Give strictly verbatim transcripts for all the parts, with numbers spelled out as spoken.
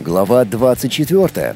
Глава двадцать четвёртая.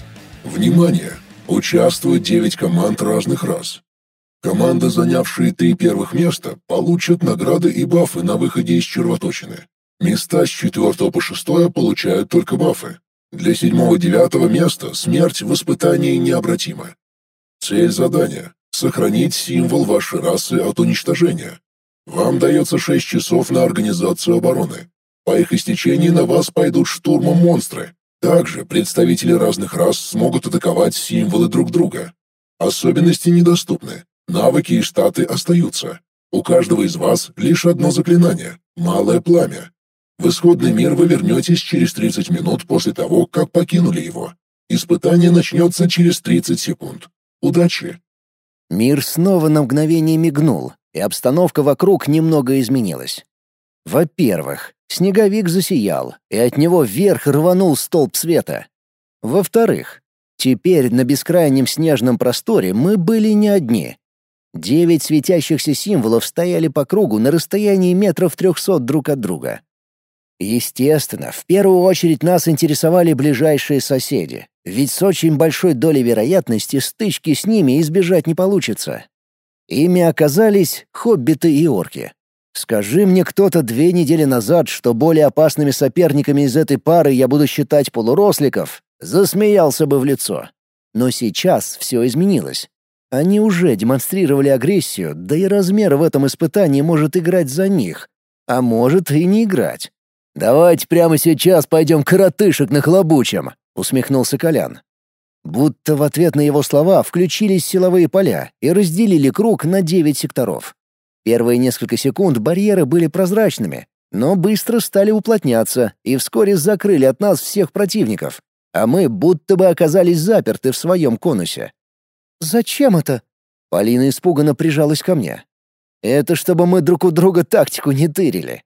Внимание! Участвуют девять команд разных рас. Команды, занявшие три первых места, получат награды и бафы на выходе из червоточины. Места с четвертого по шестое получают только бафы. Для седьмого-девятого места смерть в испытании необратима. Цель задания — сохранить символ вашей расы от уничтожения. Вам дается шесть часов на организацию обороны. По их истечении на вас пойдут штурмом монстры. Также представители разных рас смогут атаковать символы друг друга. Особенности недоступны. Навыки и штаты остаются. У каждого из вас лишь одно заклинание — малое пламя. В исходный мир вы вернетесь через тридцать минут после того, как покинули его. Испытание начнется через тридцать секунд. Удачи! Мир снова на мгновение мигнул, и обстановка вокруг немного изменилась. Во-первых, снеговик засиял, и от него вверх рванул столб света. Во-вторых, теперь на бескрайнем снежном просторе мы были не одни. Девять светящихся символов стояли по кругу на расстоянии метров трехсот друг от друга. Естественно, в первую очередь нас интересовали ближайшие соседи, ведь с очень большой долей вероятности стычки с ними избежать не получится. Ими оказались хоббиты и орки. Скажи мне кто-то две недели назад, что более опасными соперниками из этой пары я буду считать полуросликов, засмеялся бы в лицо. Но сейчас все изменилось. Они уже демонстрировали агрессию, да и размер в этом испытании может играть за них, а может и не играть. «Давайте прямо сейчас пойдем коротышек нахлобучим», — усмехнулся Колян. Будто в ответ на его слова включились силовые поля и разделили круг на девять секторов. Первые несколько секунд барьеры были прозрачными, но быстро стали уплотняться и вскоре закрыли от нас всех противников, а мы будто бы оказались заперты в своем конусе. «Зачем это?» — Полина испуганно прижалась ко мне. «Это чтобы мы друг у друга тактику не тырили».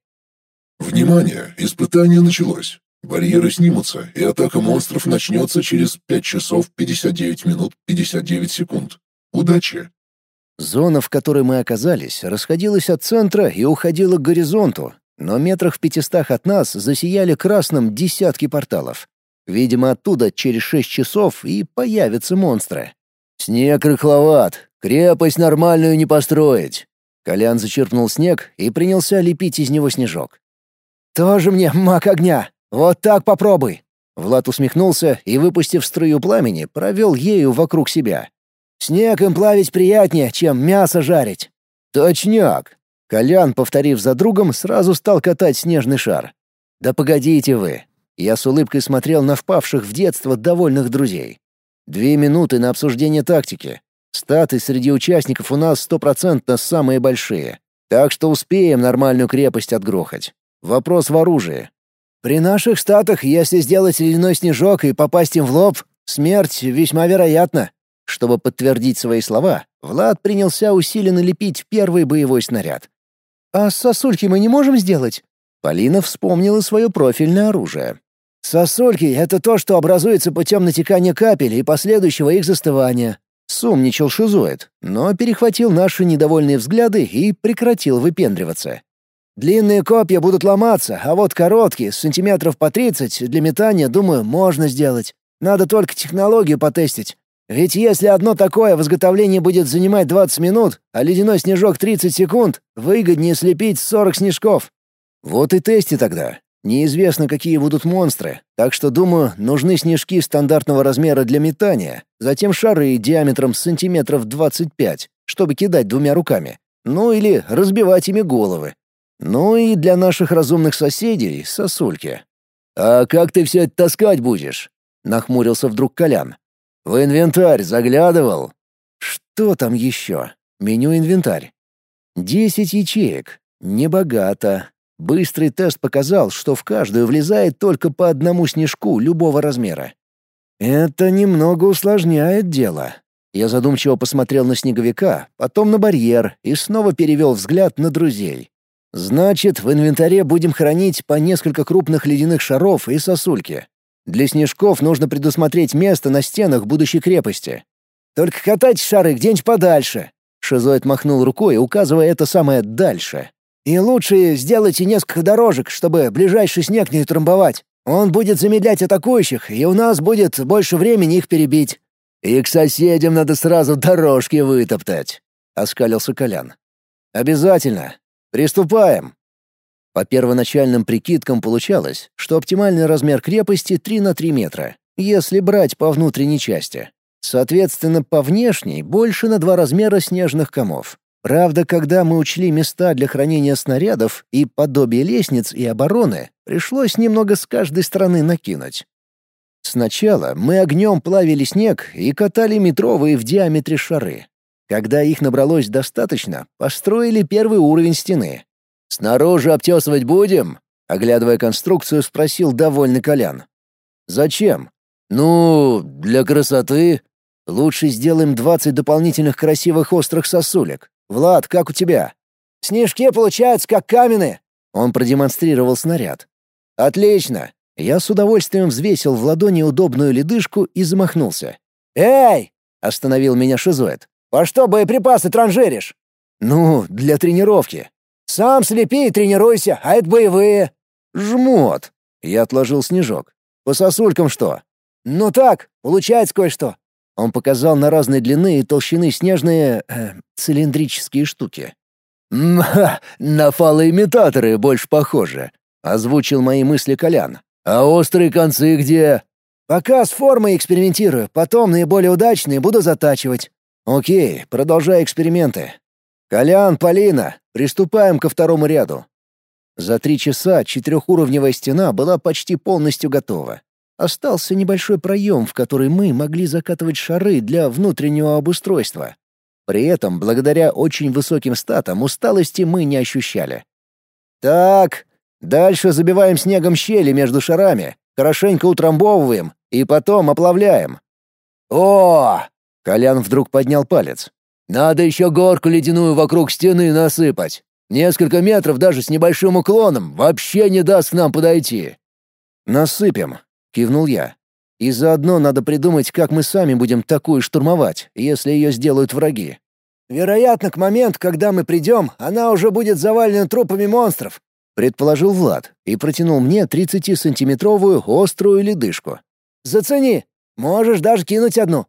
Внимание! Испытание началось. Барьеры снимутся, и атака монстров начнется через пять часов пятьдесят девять минут пятьдесят девять секунд. Удачи! Зона, в которой мы оказались, расходилась от центра и уходила к горизонту, но метрах в пятистах от нас засияли красным десятки порталов. Видимо, оттуда через шесть часов и появятся монстры. «Снег рыхловат, крепость нормальную не построить». Колян зачерпнул снег и принялся лепить из него снежок. «Тоже мне маг огня! Вот так попробуй!» Влад усмехнулся и, выпустив струю пламени, провел ею вокруг себя. «Снег им плавить приятнее, чем мясо жарить!» «Точняк!» Колян, повторив за другом, сразу стал катать снежный шар. «Да погодите вы!» Я с улыбкой смотрел на впавших в детство довольных друзей. Две минуты на обсуждение тактики. Статы среди участников у нас стопроцентно самые большие, так что успеем нормальную крепость отгрохать. Вопрос в оружии. При наших статах, если сделать ледяной снежок и попасть им в лоб, смерть весьма вероятна. Чтобы подтвердить свои слова, Влад принялся усиленно лепить первый боевой снаряд. «А сосульки мы не можем сделать?» Полина вспомнила свое профильное оружие. «Сосульки — это то, что образуется путем натекания капель и последующего их застывания», — сумничал шизоид, но перехватил наши недовольные взгляды и прекратил выпендриваться. «Длинные копья будут ломаться, а вот короткие, сантиметров по тридцать, для метания, думаю, можно сделать. Надо только технологию потестить. Ведь если одно такое в изготовлении будет занимать двадцать минут, а ледяной снежок тридцать секунд, выгоднее слепить сорок снежков». «Вот и тести тогда. Неизвестно, какие будут монстры, так что, думаю, нужны снежки стандартного размера для метания, затем шары диаметром сантиметров двадцать пять, чтобы кидать двумя руками, ну или разбивать ими головы. Ну и для наших разумных соседей — сосульки». «А как ты все это таскать будешь?» — нахмурился вдруг Колян. «В инвентарь заглядывал?» «Что там еще? Меню инвентарь. Десять ячеек. Небогато. Быстрый тест показал, что в каждую влезает только по одному снежку любого размера. Это немного усложняет дело». Я задумчиво посмотрел на снеговика, потом на барьер и снова перевел взгляд на друзей. «Значит, в инвентаре будем хранить по несколько крупных ледяных шаров и сосульки. Для снежков нужно предусмотреть место на стенах будущей крепости. Только катайте шары где-нибудь подальше». Шизоид махнул рукой, указывая это самое «дальше». «И лучше сделайте несколько дорожек, чтобы ближайший снег не утрамбовать. Он будет замедлять атакующих, и у нас будет больше времени их перебить. И к соседям надо сразу дорожки вытоптать», — оскалился Колян. «Обязательно. Приступаем». По первоначальным прикидкам получалось, что оптимальный размер крепости три на три метра, если брать по внутренней части. Соответственно, по внешней больше на два размера снежных комов. Правда, когда мы учли места для хранения снарядов и подобие лестниц и обороны, пришлось немного с каждой стороны накинуть. Сначала мы огнем плавили снег и катали метровые в диаметре шары. Когда их набралось достаточно, построили первый уровень стены. «Снаружи обтесывать будем?» — оглядывая конструкцию, спросил довольный Колян. «Зачем?» «Ну, для красоты. Лучше сделаем двадцать дополнительных красивых острых сосулек. Влад, как у тебя?» «Снежки получаются как каменные!» Он продемонстрировал снаряд. «Отлично!» Я с удовольствием взвесил в ладони удобную ледышку и замахнулся. «Эй!» — остановил меня шизоид. «По что боеприпасы транжиришь?» «Ну, для тренировки». «Сам слепи и тренируйся, а это боевые». «Жмот!» — я отложил снежок. «По сосулькам что?» «Ну так, получается кое-что». Он показал на разной длины и толщины снежные... Э, цилиндрические штуки. «Мха, на фалоимитаторы больше похоже», — озвучил мои мысли Колян. «А острые концы где?» «Пока с формой экспериментирую, потом наиболее удачные буду затачивать». «Окей, продолжай эксперименты. Колян, Полина, приступаем ко второму ряду». За три часа четырехуровневая стена была почти полностью готова. Остался небольшой проем, в который мы могли закатывать шары для внутреннего обустройства. При этом, благодаря очень высоким статам, усталости мы не ощущали. «Так, дальше забиваем снегом щели между шарами, хорошенько утрамбовываем и потом оплавляем». «О!» — Колян вдруг поднял палец. «Надо еще горку ледяную вокруг стены насыпать. Несколько метров даже с небольшим уклоном вообще не даст к нам подойти». «Насыпем», — кивнул я. «И заодно надо придумать, как мы сами будем такую штурмовать, если ее сделают враги». «Вероятно, к моменту, когда мы придем, она уже будет завалена трупами монстров», — предположил Влад и протянул мне тридцатисантиметровую острую ледышку. «Зацени, можешь даже кинуть одну».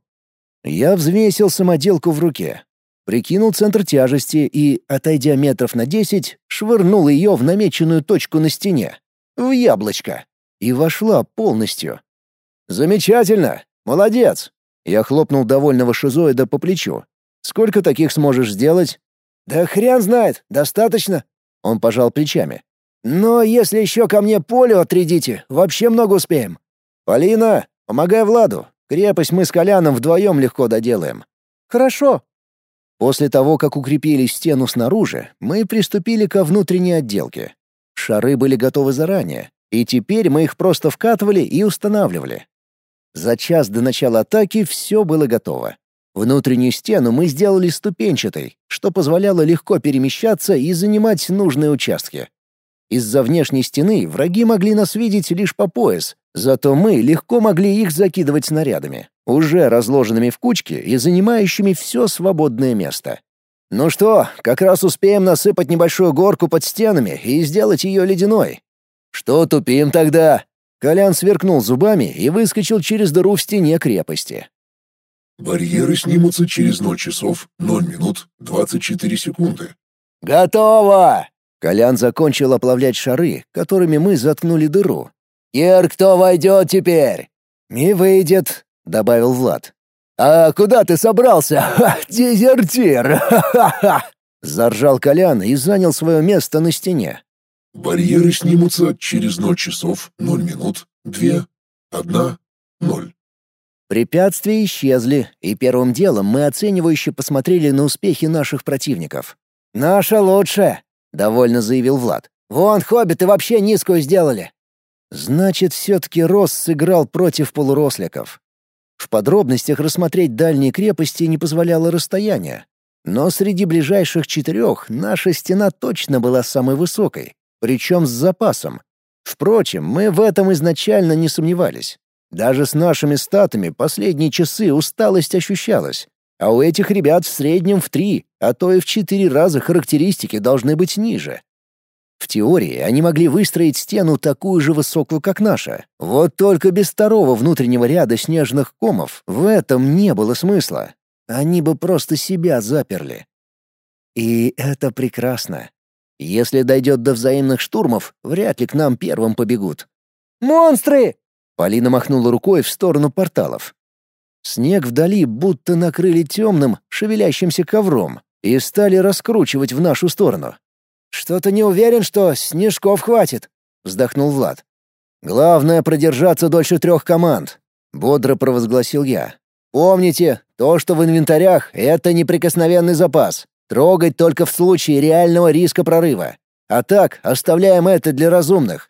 Я взвесил самоделку в руке, прикинул центр тяжести и, отойдя метров на десять, швырнул ее в намеченную точку на стене. В яблочко. И вошла полностью. «Замечательно! Молодец!» Я хлопнул довольного шизоида по плечу. «Сколько таких сможешь сделать?» «Да хрен знает, достаточно!» Он пожал плечами. «Но если еще ко мне поле отрядите, вообще много успеем. Полина, помогай Владу. Крепость мы с Коляном вдвоем легко доделаем». «Хорошо». После того, как укрепили стену снаружи, мы приступили ко внутренней отделке. Шары были готовы заранее, и теперь мы их просто вкатывали и устанавливали. За час до начала атаки все было готово. Внутреннюю стену мы сделали ступенчатой, что позволяло легко перемещаться и занимать нужные участки. Из-за внешней стены враги могли нас видеть лишь по пояс, зато мы легко могли их закидывать снарядами, уже разложенными в кучки и занимающими все свободное место. «Ну что, как раз успеем насыпать небольшую горку под стенами и сделать ее ледяной». «Что тупим тогда?» Колян сверкнул зубами и выскочил через дыру в стене крепости. Барьеры снимутся через ноль часов ноль минут двадцать четыре секунды. «Готово!» Колян закончил оплавлять шары, которыми мы заткнули дыру. «Кир, кто войдет теперь?» «Не выйдет», — добавил Влад. «А куда ты собрался? Ха, дезертир! Ха-ха-ха!» Заржал Колян и занял свое место на стене. Барьеры снимутся через ноль часов ноль минут две одна ноль. Препятствия исчезли, и первым делом мы оценивающе посмотрели на успехи наших противников. «Наша лучшая!» — довольно заявил Влад. «Вон, хоббиты вообще низкую сделали!» Значит, все-таки Рос сыграл против полуросликов. В подробностях рассмотреть дальние крепости не позволяло расстояние. Но среди ближайших четырех наша стена точно была самой высокой, причем с запасом. Впрочем, мы в этом изначально не сомневались. Даже с нашими статами последние часы усталость ощущалась, а у этих ребят в среднем в три, а то и в четыре раза характеристики должны быть ниже. В теории они могли выстроить стену такую же высокую, как наша. Вот только без второго внутреннего ряда снежных комов в этом не было смысла. Они бы просто себя заперли. И это прекрасно. Если дойдет до взаимных штурмов, вряд ли к нам первым побегут. «Монстры!» — Полина махнула рукой в сторону порталов. Снег вдали будто накрыли темным, шевелящимся ковром и стали раскручивать в нашу сторону. «Что-то не уверен, что снежков хватит», — вздохнул Влад. «Главное — продержаться дольше трех команд», — бодро провозгласил я. «Помните, то, что в инвентарях — это неприкосновенный запас. Трогать только в случае реального риска прорыва. А так оставляем это для разумных».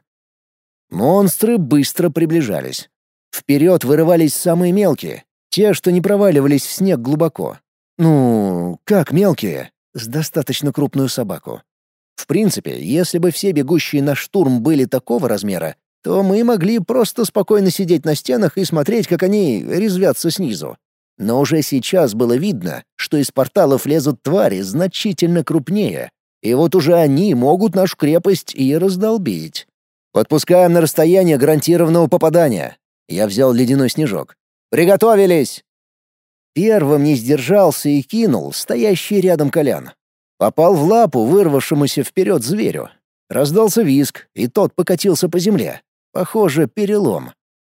Монстры быстро приближались. Вперед вырывались самые мелкие, те, что не проваливались в снег глубоко. Ну, как мелкие? С достаточно крупную собаку. В принципе, если бы все бегущие на штурм были такого размера, то мы могли просто спокойно сидеть на стенах и смотреть, как они резвятся снизу. Но уже сейчас было видно, что из порталов лезут твари значительно крупнее, и вот уже они могут нашу крепость и раздолбить. «Подпускаем на расстояние гарантированного попадания». Я взял ледяной снежок. «Приготовились!» Первым не сдержался и кинул стоящий рядом Колян. Попал в лапу вырвавшемуся вперед зверю. Раздался визг, и тот покатился по земле. Похоже, перелом.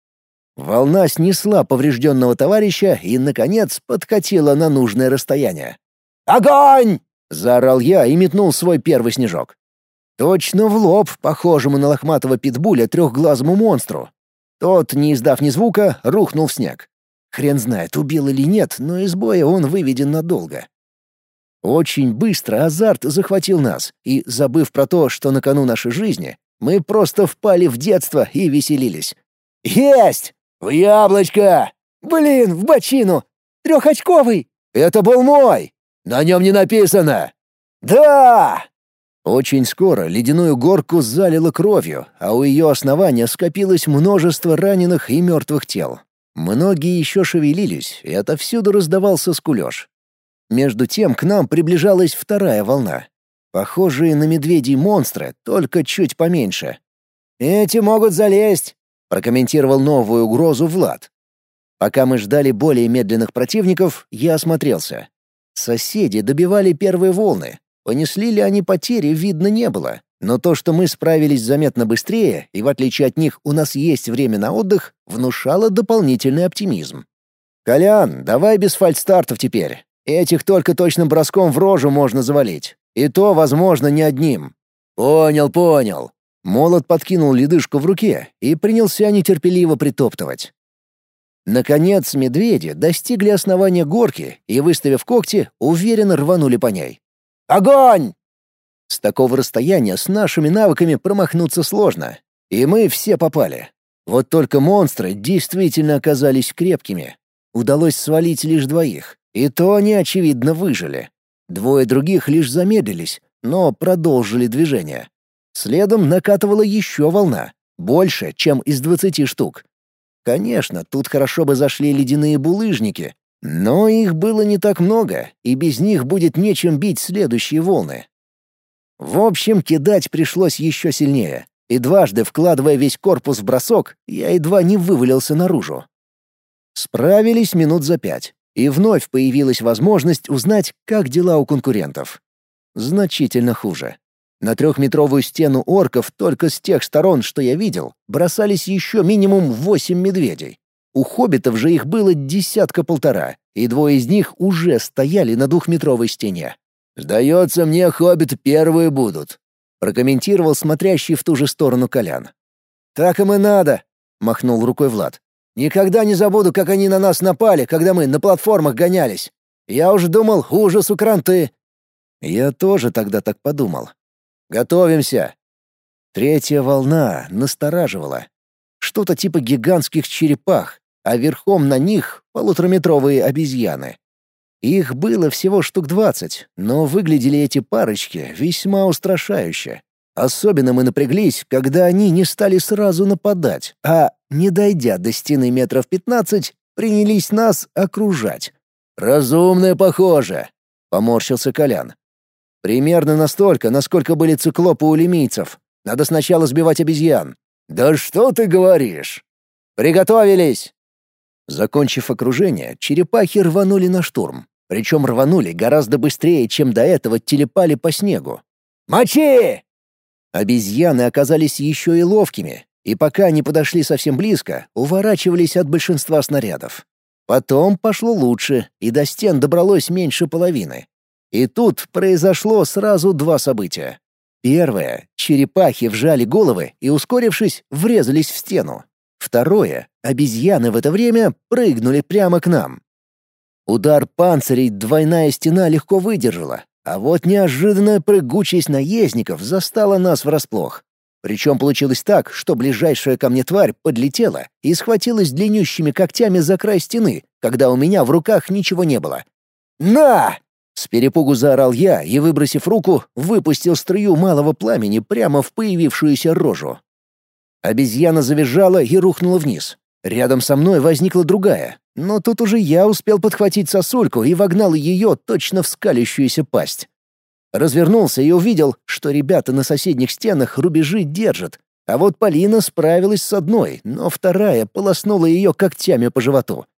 Волна снесла поврежденного товарища и, наконец, подкатила на нужное расстояние. «Огонь!» — заорал я и метнул свой первый снежок. Точно в лоб, похожему на лохматого питбуля трехглазому монстру. Тот, не издав ни звука, рухнул в снег. Хрен знает, убил или нет, но из боя он выведен надолго. Очень быстро азарт захватил нас, и, забыв про то, что на кону нашей жизни, мы просто впали в детство и веселились. «Есть! В яблочко! Блин, в бочину! Трехочковый! Это был мой! На нем не написано! Да!» Очень скоро ледяную горку залило кровью, а у ее основания скопилось множество раненых и мертвых тел. Многие еще шевелились, и отовсюду раздавался скулеж. Между тем к нам приближалась вторая волна. Похожие на медведей монстры, только чуть поменьше. «Эти могут залезть», — прокомментировал новую угрозу Влад. Пока мы ждали более медленных противников, я осмотрелся. Соседи добивали первые волны. Понесли ли они потери, видно не было. Но то, что мы справились заметно быстрее, и в отличие от них у нас есть время на отдых, внушало дополнительный оптимизм. «Колян, давай без фальстартов теперь. Этих только точным броском в рожу можно завалить. И то, возможно, не одним». «Понял, понял». Молот подкинул ледышку в руке и принялся нетерпеливо притоптывать. Наконец медведи достигли основания горки и, выставив когти, уверенно рванули по ней. «Огонь!» С такого расстояния с нашими навыками промахнуться сложно, и мы все попали. Вот только монстры действительно оказались крепкими. Удалось свалить лишь двоих, и то они, очевидно, выжили. Двое других лишь замедлились, но продолжили движение. Следом накатывала еще волна, больше, чем из двадцати штук. Конечно, тут хорошо бы зашли ледяные булыжники, но их было не так много, и без них будет нечем бить следующие волны. В общем, кидать пришлось еще сильнее, и дважды, вкладывая весь корпус в бросок, я едва не вывалился наружу. Справились минут за пять, и вновь появилась возможность узнать, как дела у конкурентов. Значительно хуже. На трехметровую стену орков только с тех сторон, что я видел, бросались еще минимум восемь медведей. У хоббитов же их было десятка-полтора, и двое из них уже стояли на двухметровой стене. «Сдается мне, хоббиты первые будут», — прокомментировал смотрящий в ту же сторону Колян. «Так им и надо», — махнул рукой Влад. «Никогда не забуду, как они на нас напали, когда мы на платформах гонялись. Я уже думал, ужас у кранты». Я тоже тогда так подумал. «Готовимся!» Третья волна настораживала. Что-то типа гигантских черепах, а верхом на них полутораметровые обезьяны. Их было всего штук двадцать, но выглядели эти парочки весьма устрашающе. Особенно мы напряглись, когда они не стали сразу нападать, а, не дойдя до стены метров пятнадцать, принялись нас окружать. «Разумное, похоже», — поморщился Колян. Примерно настолько, насколько были циклопы у лимийцев. Надо сначала сбивать обезьян. Да что ты говоришь? Приготовились! Закончив окружение, черепахи рванули на штурм. Причем рванули гораздо быстрее, чем до этого телепали по снегу. «Мочи!» Обезьяны оказались еще и ловкими, и пока они подошли совсем близко, уворачивались от большинства снарядов. Потом пошло лучше, и до стен добралось меньше половины. И тут произошло сразу два события. Первое — черепахи вжали головы и, ускорившись, врезались в стену. Второе — обезьяны в это время прыгнули прямо к нам. Удар панцирей двойная стена легко выдержала, а вот неожиданная прыгучесть наездников застала нас врасплох. Причем получилось так, что ближайшая ко мне тварь подлетела и схватилась длиннющими когтями за край стены, когда у меня в руках ничего не было. «На!» — с перепугу заорал я и, выбросив руку, выпустил струю малого пламени прямо в появившуюся рожу. Обезьяна завизжала и рухнула вниз. Рядом со мной возникла другая, но тут уже я успел подхватить сосульку и вогнал ее точно в скалящуюся пасть. Развернулся и увидел, что ребята на соседних стенах рубежи держат, а вот Полина справилась с одной, но вторая полоснула ее когтями по животу.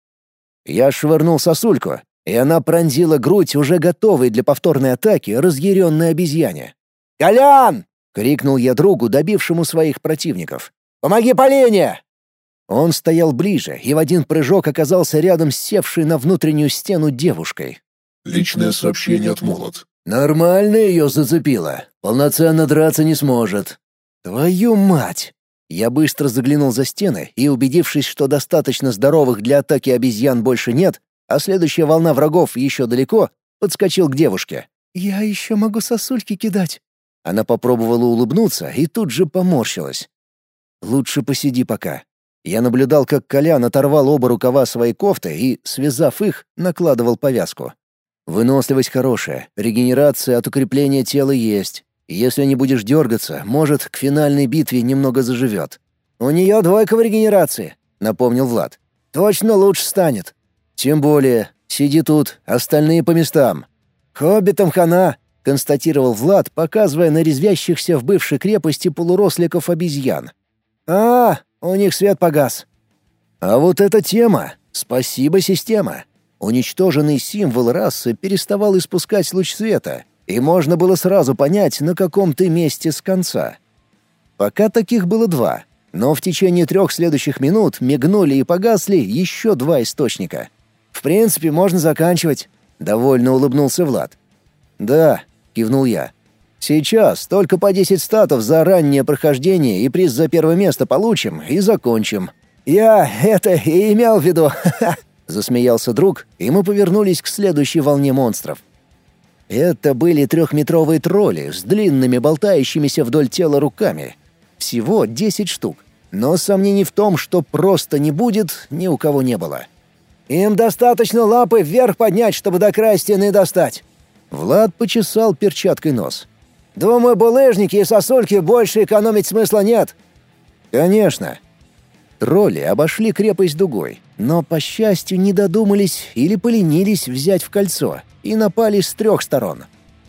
Я швырнул сосульку, и она пронзила грудь уже готовой для повторной атаки разъяренной обезьяне. «Колян!» — крикнул я другу, добившему своих противников. «Помоги Полине!» Он стоял ближе и в один прыжок оказался рядом с севшей на внутреннюю стену девушкой. Личное сообщение от Молот. Нормально ее зацепило. Полноценно драться не сможет. Твою мать! Я быстро заглянул за стены и, убедившись, что достаточно здоровых для атаки обезьян больше нет, а следующая волна врагов еще далеко, подскочил к девушке. «Я еще могу сосульки кидать». Она попробовала улыбнуться и тут же поморщилась. «Лучше посиди пока». Я наблюдал, как Колян оторвал оба рукава своей кофты и, связав их, накладывал повязку. Выносливость хорошая, регенерация от укрепления тела есть. Если не будешь дергаться, может, к финальной битве немного заживет. «У нее двойка в регенерации», — напомнил Влад. «Точно лучше станет». «Тем более. Сиди тут, остальные по местам». «Хоббитам хана», — констатировал Влад, показывая на резвящихся в бывшей крепости полуросликов обезьян. «А, у них свет погас». А вот эта тема. Спасибо, система. Уничтоженный символ расы переставал испускать луч света, и можно было сразу понять, на каком ты месте с конца. Пока таких было два, но в течение трех следующих минут мигнули и погасли еще два источника. «В принципе, можно заканчивать», — довольно улыбнулся Влад. «Да», — кивнул я. «Сейчас только по десять статов за раннее прохождение и приз за первое место получим и закончим». «Я это и имел в виду», — засмеялся друг, и мы повернулись к следующей волне монстров. Это были трехметровые тролли с длинными болтающимися вдоль тела руками. Всего десять штук, но сомнений в том, что просто не будет, ни у кого не было. «Им достаточно лапы вверх поднять, чтобы до края стены достать». Влад почесал перчаткой нос. «Думаю, булыжники и сосульки больше экономить смысла нет». «Конечно». Тролли обошли крепость дугой, но, по счастью, не додумались или поленились взять в кольцо и напали с трех сторон.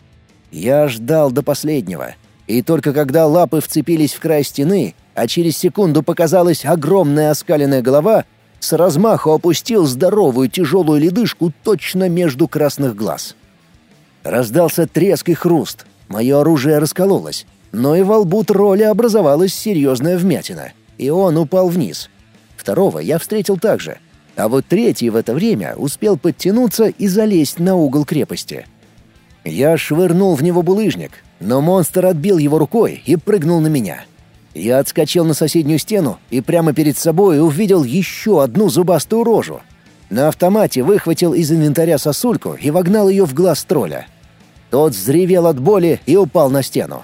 Я ждал до последнего, и только когда лапы вцепились в край стены, а через секунду показалась огромная оскаленная голова, с размаху опустил здоровую тяжелую ледышку точно между красных глаз. Раздался треск и хруст. Мое оружие раскололось, но и во лбу тролля образовалась серьезная вмятина, и он упал вниз. Второго я встретил так же, а вот третий в это время успел подтянуться и залезть на угол крепости. Я швырнул в него булыжник, но монстр отбил его рукой и прыгнул на меня. Я отскочил на соседнюю стену и прямо перед собой увидел еще одну зубастую рожу. На автомате выхватил из инвентаря сосульку и вогнал ее в глаз тролля. Тот взревел от боли и упал на стену.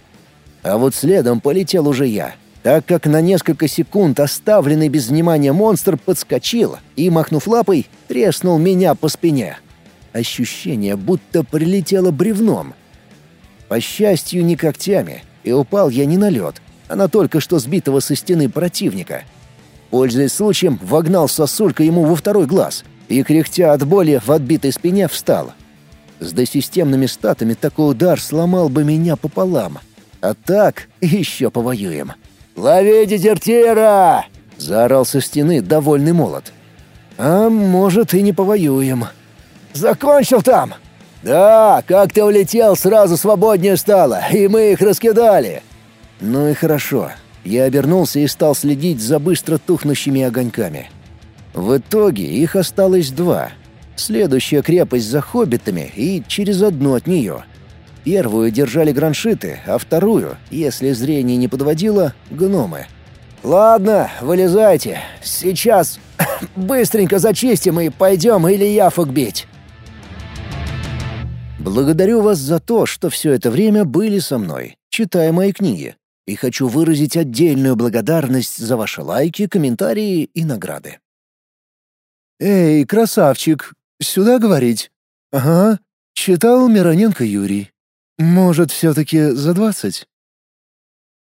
А вот следом полетел уже я, так как на несколько секунд оставленный без внимания монстр подскочил и, махнув лапой, треснул меня по спине. Ощущение, будто прилетело бревном. По счастью, не когтями, и упал я не на лед, а на только что сбитого со стены противника. Пользуясь случаем, вогнал сосульку ему во второй глаз и, кряхтя от боли в отбитой спине, встал. С досистемными статами такой удар сломал бы меня пополам. А так еще повоюем. «Лови дезертира!» — заорал со стены довольный молот. «А может, и не повоюем». «Закончил там?» «Да, как ты улетел, сразу свободнее стало, и мы их раскидали». «Ну и хорошо». Я обернулся и стал следить за быстро тухнущими огоньками. В итоге их осталось два. Следующая крепость за хоббитами и через одну от нее. Первую держали граншиты, а вторую, если зрение не подводило, гномы. «Ладно, вылезайте. Сейчас быстренько зачистим и пойдем Ильяфок бить». Благодарю вас за то, что все это время были со мной, читая мои книги. И хочу выразить отдельную благодарность за ваши лайки, комментарии и награды. «Эй, красавчик, сюда говорить?» «Ага, читал Мироненко Юрий. Может, все-таки за двадцать?»